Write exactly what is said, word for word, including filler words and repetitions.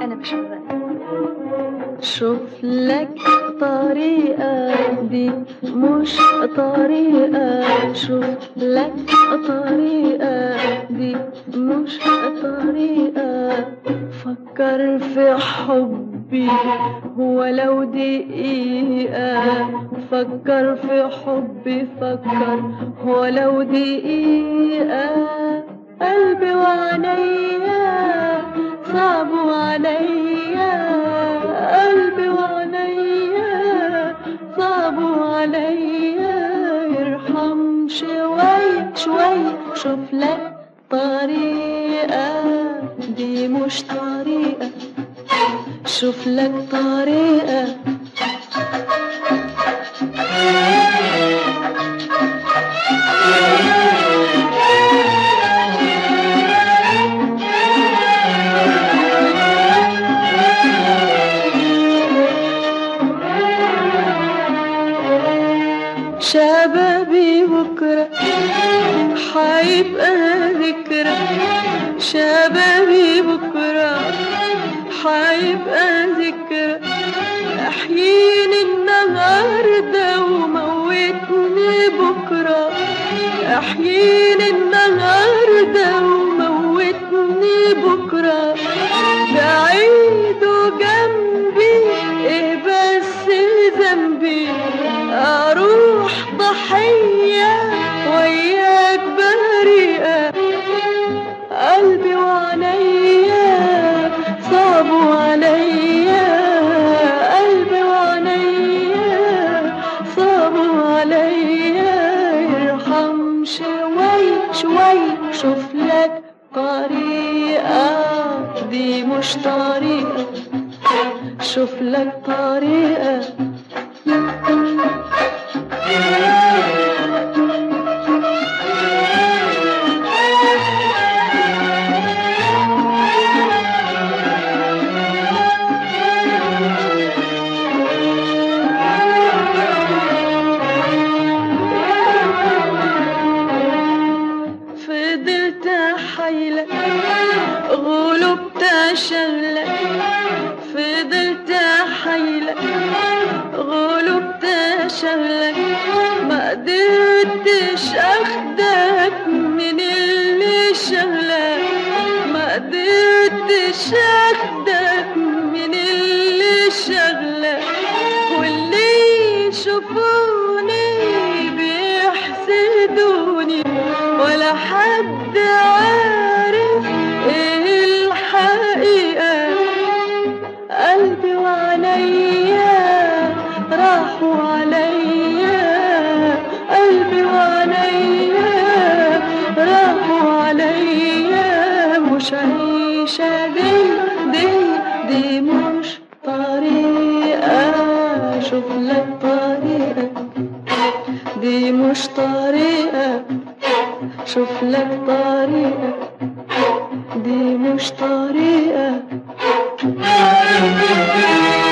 أنا بشغل. شوف لك طريقة دي مش طريقة، شوف لك طريقة دي مش طريقة. فكر في حبي ولو دقيقة، فكر في حبي فكر ولو دقيقة. قلبي وعينيا صعبوا عليا، قلبي وعينيا صعبوا عليا. يرحم شوي شوي، شوف لك طريقة دي مش طريقة، شوف لك طريقة. شبابي بكرة حيبقى ذكرى، شبابي بكرة حيبقى ذكرى. احييني النهاردة وموتني بكرة، احييني النهاردة وموتني بكرة. بعيد وجنبي ايه بس ذنبي، اروح ضحية وياك بريئة. قلبي وعينيا صعبوا عليا، قلبي وعينيا صعبوا عليا. يرحم شوي شوي، شوف لك طريقة دي مش طريقة، شوف لك طريقة. فضلت حيلة غلبت شغلة، فضلت حيلة غلبت شغلة. ما قدرتش اخدك من اللي شغلة، ما قدرتش اخدك من اللي شغلة. واللي يشوفوني بيحسدوني ولا حد عارف ايه الحقيقة. قلبي وعينيا راحوا عليا، قلبي وعينيا راحوا عليا. مش عيشة دي دي دي مش طريقة، شوف لك طريقة دي مش طريقة، شوف لك طريقة دي مش طريقة.